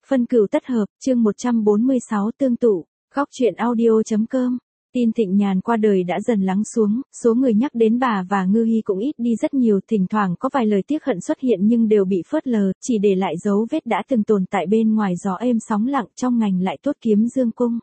Phân cửu tất hợp, chương 146 tương tụ, góc truyện audio.com. Tin Thịnh Nhàn qua đời đã dần lắng xuống, số người nhắc đến bà và Ngư Hi cũng ít đi rất nhiều, thỉnh thoảng có vài lời tiếc hận xuất hiện nhưng đều bị phớt lờ, chỉ để lại dấu vết đã từng tồn tại bên ngoài gió êm sóng lặng trong ngành lại tốt kiếm dương cung.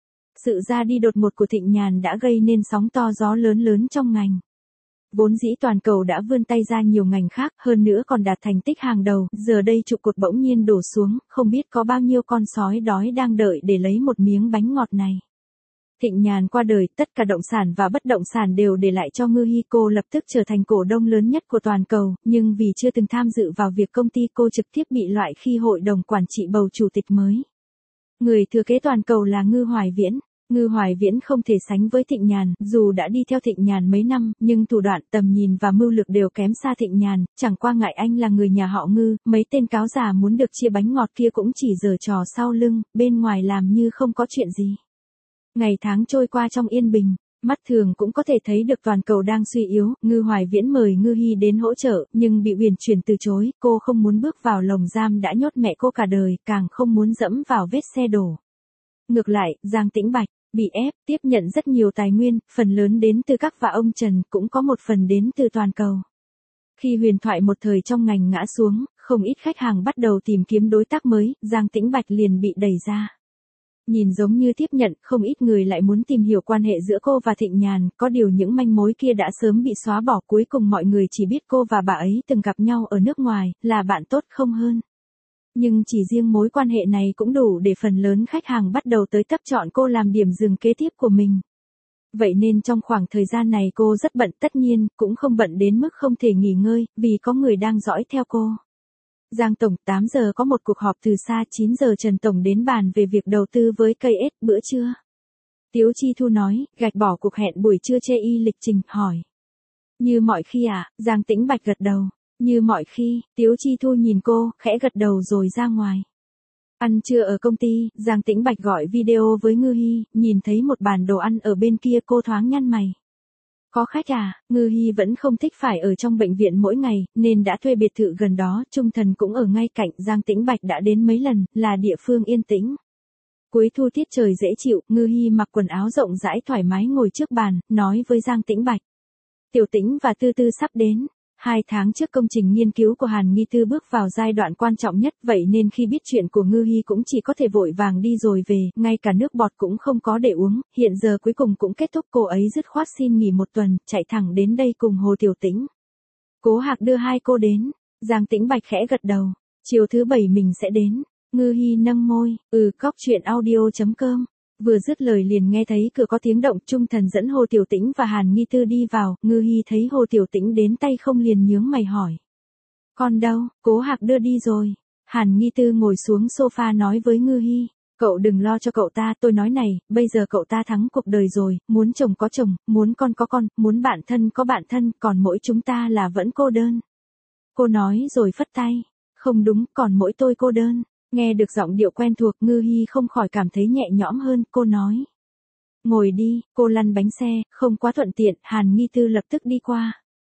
Sự ra đi đột ngột của Thịnh Nhàn đã gây nên sóng to gió lớn trong ngành. Vốn dĩ toàn cầu đã vươn tay ra nhiều ngành khác, hơn nữa còn đạt thành tích hàng đầu, giờ đây trụ cột bỗng nhiên đổ xuống, không biết có bao nhiêu con sói đói đang đợi để lấy một miếng bánh ngọt này. Thịnh Nhàn qua đời, tất cả động sản và bất động sản đều để lại cho Ngư Hi. Cô lập tức trở thành cổ đông lớn nhất của toàn cầu, nhưng vì chưa từng tham dự vào việc công ty cô trực tiếp bị loại khi hội đồng quản trị bầu chủ tịch mới. Người thừa kế toàn cầu là Ngư Hoài Viễn. Ngư Hoài Viễn không thể sánh với Thịnh Nhàn, dù đã đi theo Thịnh Nhàn mấy năm, nhưng thủ đoạn, tầm nhìn và mưu lược đều kém xa Thịnh Nhàn, chẳng qua ngại anh là người nhà họ Ngư, mấy tên cáo già muốn được chia bánh ngọt kia cũng chỉ giở trò sau lưng, bên ngoài làm như không có chuyện gì. Ngày tháng trôi qua trong yên bình, mắt thường cũng có thể thấy được toàn cầu đang suy yếu. Ngư Hoài Viễn mời Ngư Hi đến hỗ trợ, nhưng bị Uyển Chuyển từ chối, cô không muốn bước vào lồng giam đã nhốt mẹ cô cả đời, càng không muốn dẫm vào vết xe đổ. Ngược lại, Giang Tĩnh Bạch bị ép tiếp nhận rất nhiều tài nguyên, phần lớn đến từ các và ông Trần, cũng có một phần đến từ toàn cầu. Khi huyền thoại một thời trong ngành ngã xuống, không ít khách hàng bắt đầu tìm kiếm đối tác mới, Giang Tĩnh Bạch liền bị đẩy ra. Nhìn giống như tiếp nhận, không ít người lại muốn tìm hiểu quan hệ giữa cô và Thịnh Nhàn, có điều những manh mối kia đã sớm bị xóa bỏ, cuối cùng mọi người chỉ biết cô và bà ấy từng gặp nhau ở nước ngoài, là bạn tốt không hơn. Nhưng chỉ riêng mối quan hệ này cũng đủ để phần lớn khách hàng bắt đầu tới tấp chọn cô làm điểm dừng kế tiếp của mình. Vậy nên trong khoảng thời gian này cô rất bận, tất nhiên, cũng không bận đến mức không thể nghỉ ngơi, vì có người đang dõi theo cô. Giang Tổng, 8 giờ có một cuộc họp từ xa, 9 giờ Trần Tổng đến bàn về việc đầu tư với KS, bữa trưa. Tiếu Chi Thu nói, gạch bỏ cuộc hẹn buổi trưa chê y lịch trình, hỏi. Như mọi khi à, Giang Tĩnh Bạch gật đầu. Như mọi khi, Tiếu Chi Thu nhìn cô, khẽ gật đầu rồi ra ngoài. Ăn trưa ở công ty, Giang Tĩnh Bạch gọi video với Ngư Hi, nhìn thấy một bàn đồ ăn ở bên kia cô thoáng nhăn mày. Có khách à? Ngư Hi vẫn không thích phải ở trong bệnh viện mỗi ngày, nên đã thuê biệt thự gần đó, Trung Thần cũng ở ngay cạnh. Giang Tĩnh Bạch đã đến mấy lần, là địa phương yên tĩnh. Cuối thu tiết trời dễ chịu, Ngư Hi mặc quần áo rộng rãi thoải mái ngồi trước bàn, nói với Giang Tĩnh Bạch. Tiểu Tĩnh và Tư Tư sắp đến. 2 tháng trước công trình nghiên cứu của Hàn Nghi Tư bước vào giai đoạn quan trọng nhất, vậy nên khi biết chuyện của Ngư Hi cũng chỉ có thể vội vàng đi rồi về, ngay cả nước bọt cũng không có để uống, hiện giờ cuối cùng cũng kết thúc, cô ấy dứt khoát xin nghỉ 1 tuần, chạy thẳng đến đây cùng Hồ Tiểu Tĩnh. Cố Hạc đưa hai cô đến, Giang Tĩnh Bạch khẽ gật đầu, chiều thứ 7 mình sẽ đến. Ngư Hi nâng môi, góc truyện audio.com. Vừa dứt lời liền nghe thấy cửa có tiếng động, Trung Thần dẫn Hồ Tiểu Tĩnh và Hàn Nghi Tư đi vào, Ngư Hi thấy Hồ Tiểu Tĩnh đến tay không liền nhướng mày hỏi. Con đâu? Cố Hạc đưa đi rồi. Hàn Nghi Tư ngồi xuống sofa nói với Ngư Hi, cậu đừng lo cho cậu ta, tôi nói này, bây giờ cậu ta thắng cuộc đời rồi, muốn chồng có chồng, muốn con có con, muốn bạn thân có bạn thân, còn mỗi chúng ta là vẫn cô đơn. Cô nói rồi phất tay, không đúng, còn mỗi tôi cô đơn. Nghe được giọng điệu quen thuộc, Ngư Hi không khỏi cảm thấy nhẹ nhõm hơn, cô nói. Ngồi đi, cô lăn bánh xe, không quá thuận tiện, Hàn Nghi Tư lập tức đi qua.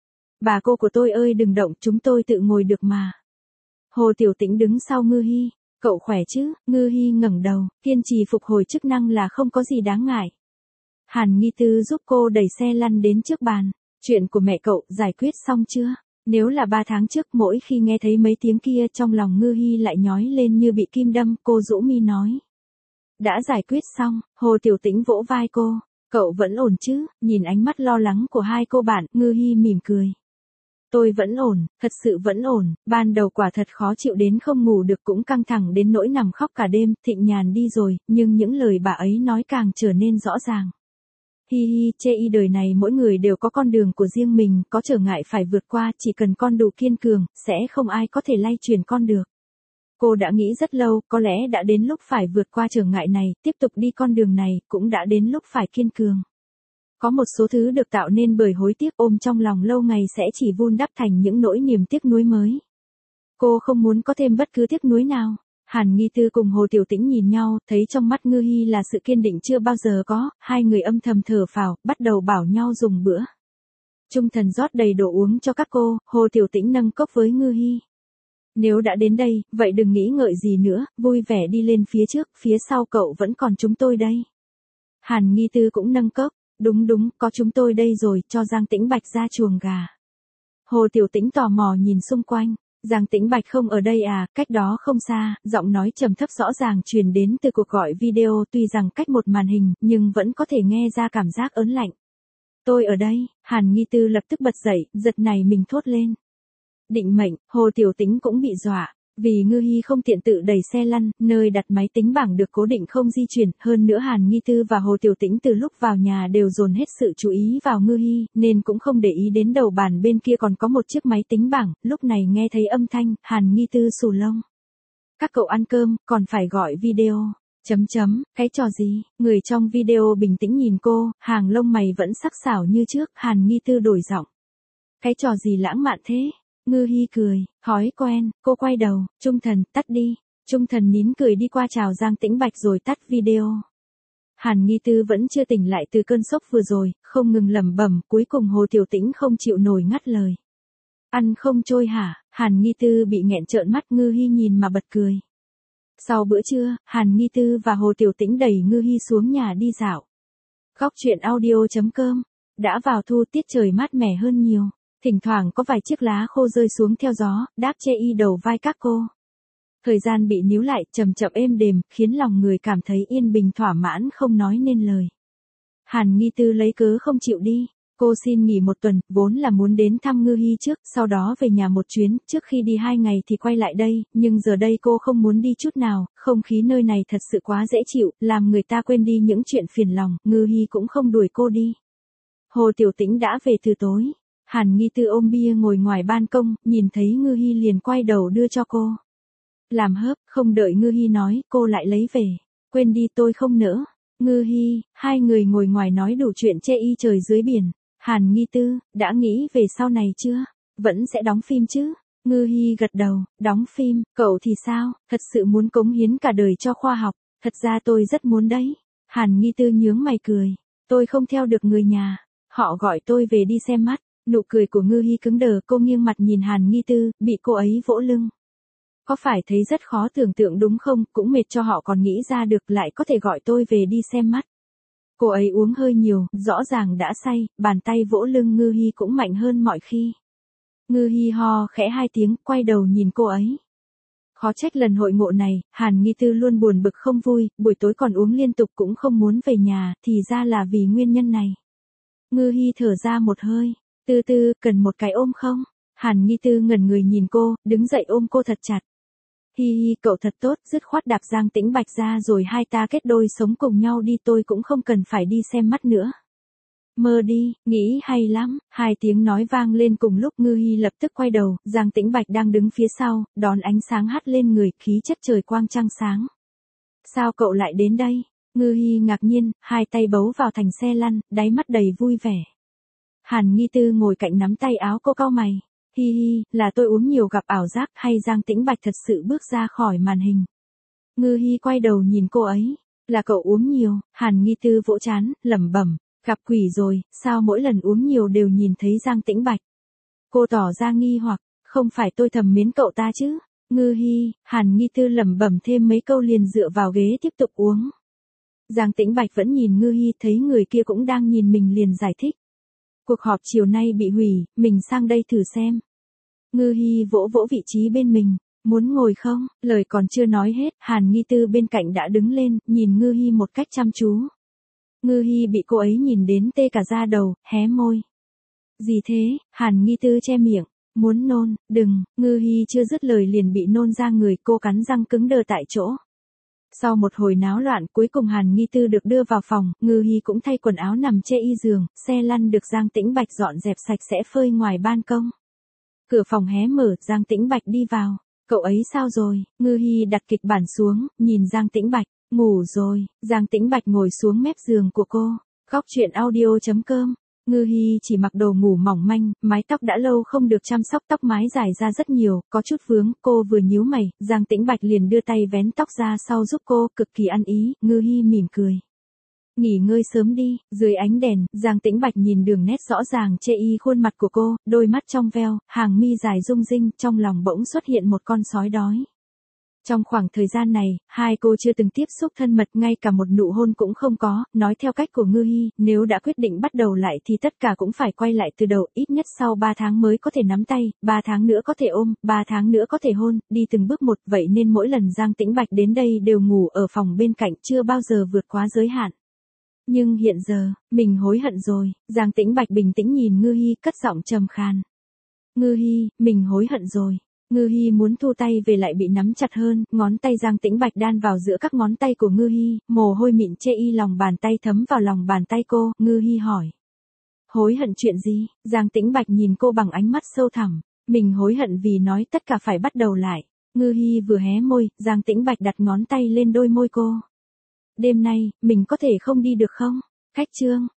Bà cô của tôi ơi đừng động, chúng tôi tự ngồi được mà. Hồ Tiểu Tĩnh đứng sau Ngư Hi, cậu khỏe chứ? Ngư Hi ngẩng đầu, kiên trì phục hồi chức năng là không có gì đáng ngại. Hàn Nghi Tư giúp cô đẩy xe lăn đến trước bàn, chuyện của mẹ cậu giải quyết xong chưa? Nếu là 3 tháng trước, mỗi khi nghe thấy mấy tiếng kia trong lòng Ngư Hi lại nhói lên như bị kim đâm, cô rũ mi nói. Đã giải quyết xong, Hồ Tiểu Tĩnh vỗ vai cô, cậu vẫn ổn chứ? Nhìn ánh mắt lo lắng của hai cô bạn, Ngư Hi mỉm cười. Tôi vẫn ổn, thật sự vẫn ổn, ban đầu quả thật khó chịu đến không ngủ được, cũng căng thẳng đến nỗi nằm khóc cả đêm. Thịnh Nhàn đi rồi, nhưng những lời bà ấy nói càng trở nên rõ ràng. Hi hi, chê y đời này mỗi người đều có con đường của riêng mình, có trở ngại phải vượt qua, chỉ cần con đủ kiên cường, sẽ không ai có thể lay chuyển con được. Cô đã nghĩ rất lâu, có lẽ đã đến lúc phải vượt qua trở ngại này, tiếp tục đi con đường này, cũng đã đến lúc phải kiên cường. Có một số thứ được tạo nên bởi hối tiếc, ôm trong lòng lâu ngày sẽ chỉ vun đắp thành những nỗi niềm tiếc nuối mới. Cô không muốn có thêm bất cứ tiếc nuối nào. Hàn Nghi Tư cùng Hồ Tiểu Tĩnh nhìn nhau, thấy trong mắt Ngư Hi là sự kiên định chưa bao giờ có, hai người âm thầm thở phào, bắt đầu bảo nhau dùng bữa. Trung Thần rót đầy đồ uống cho các cô, Hồ Tiểu Tĩnh nâng cốc với Ngư Hi. Nếu đã đến đây, vậy đừng nghĩ ngợi gì nữa, vui vẻ đi lên phía trước, phía sau cậu vẫn còn chúng tôi đây. Hàn Nghi Tư cũng nâng cốc, đúng đúng, có chúng tôi đây rồi, cho Giang Tĩnh Bạch ra chuồng gà. Hồ Tiểu Tĩnh tò mò nhìn xung quanh, Giang Tĩnh Bạch không ở đây à, cách đó không xa, giọng nói trầm thấp rõ ràng truyền đến từ cuộc gọi video, tuy rằng cách một màn hình, nhưng vẫn có thể nghe ra cảm giác ớn lạnh. Tôi ở đây, Hàn Nghi Tư lập tức bật dậy, giật này mình thốt lên. Định mệnh, Hồ Tiểu Tĩnh cũng bị dọa, vì Ngư Hi không tiện tự đẩy xe lăn, nơi đặt máy tính bảng được cố định không di chuyển, hơn nữa Hàn Nghi Tư và Hồ Tiểu Tĩnh từ lúc vào nhà đều dồn hết sự chú ý vào Ngư Hi, nên cũng không để ý đến đầu bàn bên kia còn có một chiếc máy tính bảng, lúc này nghe thấy âm thanh, Hàn Nghi Tư xù lông. Các cậu ăn cơm, còn phải gọi video. Cái trò gì? Người trong video bình tĩnh nhìn cô, hàng lông mày vẫn sắc sảo như trước, Hàn Nghi Tư đổi giọng. Cái trò gì lãng mạn thế? Ngư Hi cười, thói quen, cô quay đầu, Trung Thần, tắt đi. Trung Thần nín cười đi qua chào Giang Tĩnh Bạch rồi tắt video. Hàn Nghi Tư vẫn chưa tỉnh lại từ cơn sốc vừa rồi, không ngừng lẩm bẩm, cuối cùng Hồ Tiểu Tĩnh không chịu nổi ngắt lời. Ăn không trôi hả? Hàn Nghi Tư bị nghẹn trợn mắt, Ngư Hi nhìn mà bật cười. Sau bữa trưa, Hàn Nghi Tư và Hồ Tiểu Tĩnh đẩy Ngư Hi xuống nhà đi dạo. Góc truyện audio.com đã vào thu, tiết trời mát mẻ hơn nhiều. Thỉnh thoảng có vài chiếc lá khô rơi xuống theo gió, đáp che y đầu vai các cô. Thời gian bị níu lại, chậm chậm êm đềm, khiến lòng người cảm thấy yên bình thỏa mãn không nói nên lời. Hàn Nghi Tư lấy cớ không chịu đi. Cô xin nghỉ 1 tuần, vốn là muốn đến thăm Ngư Hi trước, sau đó về nhà một chuyến, trước khi đi 2 ngày thì quay lại đây, nhưng giờ đây cô không muốn đi chút nào, không khí nơi này thật sự quá dễ chịu, làm người ta quên đi những chuyện phiền lòng, Ngư Hi cũng không đuổi cô đi. Hồ Tiểu Tĩnh đã về từ tối. Hàn Nghi Tư ôm bia ngồi ngoài ban công, nhìn thấy Ngư Hi liền quay đầu đưa cho cô. Làm hớp, không đợi Ngư Hi nói, cô lại lấy về. Quên đi, tôi không nỡ. Ngư Hi, hai người ngồi ngoài nói đủ chuyện chê y trời dưới biển. Hàn Nghi Tư, đã nghĩ về sau này chưa? Vẫn sẽ đóng phim chứ? Ngư Hi gật đầu, đóng phim, cậu thì sao? Thật sự muốn cống hiến cả đời cho khoa học. Thật ra tôi rất muốn đấy. Hàn Nghi Tư nhướng mày cười. Tôi không theo được người nhà. Họ gọi tôi về đi xem mắt. Nụ cười của Ngư Hi cứng đờ, cô nghiêng mặt nhìn Hàn Nghi Tư, bị cô ấy vỗ lưng. Có phải thấy rất khó tưởng tượng đúng không, cũng mệt cho họ còn nghĩ ra được lại có thể gọi tôi về đi xem mắt. Cô ấy uống hơi nhiều, rõ ràng đã say, bàn tay vỗ lưng Ngư Hi cũng mạnh hơn mọi khi. Ngư Hi ho khẽ 2 tiếng, quay đầu nhìn cô ấy. Khó trách lần hội ngộ này, Hàn Nghi Tư luôn buồn bực không vui, buổi tối còn uống liên tục cũng không muốn về nhà, thì ra là vì nguyên nhân này. Ngư Hi thở ra một hơi. Tư Tư, cần một cái ôm không? Hàn Nghi Tư ngẩn người nhìn cô, đứng dậy ôm cô thật chặt. Hi hi, cậu thật tốt, dứt khoát đạp Giang Tĩnh Bạch ra rồi hai ta kết đôi sống cùng nhau đi, tôi cũng không cần phải đi xem mắt nữa. Mơ đi, nghĩ hay lắm, 2 tiếng nói vang lên cùng lúc, Ngư Hi lập tức quay đầu, Giang Tĩnh Bạch đang đứng phía sau, đón ánh sáng hắt lên người, khí chất trời quang trăng sáng. Sao cậu lại đến đây? Ngư Hi ngạc nhiên, 2 tay bấu vào thành xe lăn, đáy mắt đầy vui vẻ. Hàn Nghi Tư ngồi cạnh nắm tay áo cô, cau mày. Hi hi, là tôi uống nhiều gặp ảo giác hay Giang Tĩnh Bạch thật sự bước ra khỏi màn hình? Ngư Hi quay đầu nhìn cô ấy. Là cậu uống nhiều. Hàn Nghi Tư vỗ trán, lẩm bẩm. Gặp quỷ rồi, sao mỗi lần uống nhiều đều nhìn thấy Giang Tĩnh Bạch? Cô tỏ ra nghi hoặc, không phải tôi thầm mến cậu ta chứ? Ngư Hi, Hàn Nghi Tư lẩm bẩm thêm mấy câu liền dựa vào ghế tiếp tục uống. Giang Tĩnh Bạch vẫn nhìn Ngư Hi, thấy người kia cũng đang nhìn mình liền giải thích. Cuộc họp chiều nay bị hủy, mình sang đây thử xem. Ngư Hi vỗ vỗ vị trí bên mình, muốn ngồi không? Lời còn chưa nói hết, Hàn Nghi Tư bên cạnh đã đứng lên, nhìn Ngư Hi một cách chăm chú. Ngư Hi bị cô ấy nhìn đến tê cả da đầu, hé môi. Gì thế? Hàn Nghi Tư che miệng, muốn nôn, đừng. Ngư Hi chưa dứt lời liền bị nôn ra người, cô cắn răng cứng đờ tại chỗ. Sau một hồi náo loạn, cuối cùng Hàn Nghi Tư được đưa vào phòng, Ngư Hi cũng thay quần áo nằm che y giường, xe lăn được Giang Tĩnh Bạch dọn dẹp sạch sẽ phơi ngoài ban công. Cửa phòng hé mở, Giang Tĩnh Bạch đi vào. Cậu ấy sao rồi? Ngư Hi đặt kịch bản xuống, nhìn Giang Tĩnh Bạch. Ngủ rồi. Giang Tĩnh Bạch ngồi xuống mép giường của cô. Góc truyện audio.com. Ngư Hi chỉ mặc đồ ngủ mỏng manh, mái tóc đã lâu không được chăm sóc, tóc mái dài ra rất nhiều, có chút vướng, cô vừa nhíu mày, Giang Tĩnh Bạch liền đưa tay vén tóc ra sau giúp cô, cực kỳ ăn ý. Ngư Hi mỉm cười. Nghỉ ngơi sớm đi, dưới ánh đèn, Giang Tĩnh Bạch nhìn đường nét rõ ràng chê y khuôn mặt của cô, đôi mắt trong veo, hàng mi dài rung rinh, trong lòng bỗng xuất hiện một con sói đói. Trong khoảng thời gian này, hai cô chưa từng tiếp xúc thân mật, ngay cả một nụ hôn cũng không có, nói theo cách của Ngư Hi, nếu đã quyết định bắt đầu lại thì tất cả cũng phải quay lại từ đầu, ít nhất sau 3 tháng mới có thể nắm tay, 3 tháng nữa có thể ôm, 3 tháng nữa có thể hôn, đi từng bước một, vậy nên mỗi lần Giang Tĩnh Bạch đến đây đều ngủ ở phòng bên cạnh, chưa bao giờ vượt quá giới hạn. Nhưng hiện giờ, mình hối hận rồi, Giang Tĩnh Bạch bình tĩnh nhìn Ngư Hi, cất giọng trầm khàn. Ngư Hi, mình hối hận rồi. Ngư Hi muốn thu tay về lại bị nắm chặt hơn, ngón tay Giang Tĩnh Bạch đan vào giữa các ngón tay của Ngư Hi, mồ hôi mịn chê y lòng bàn tay thấm vào lòng bàn tay cô, Ngư Hi hỏi. Hối hận chuyện gì? Giang Tĩnh Bạch nhìn cô bằng ánh mắt sâu thẳm, mình hối hận vì nói tất cả phải bắt đầu lại. Ngư Hi vừa hé môi, Giang Tĩnh Bạch đặt ngón tay lên đôi môi cô. Đêm nay, mình có thể không đi được không? Khách trương,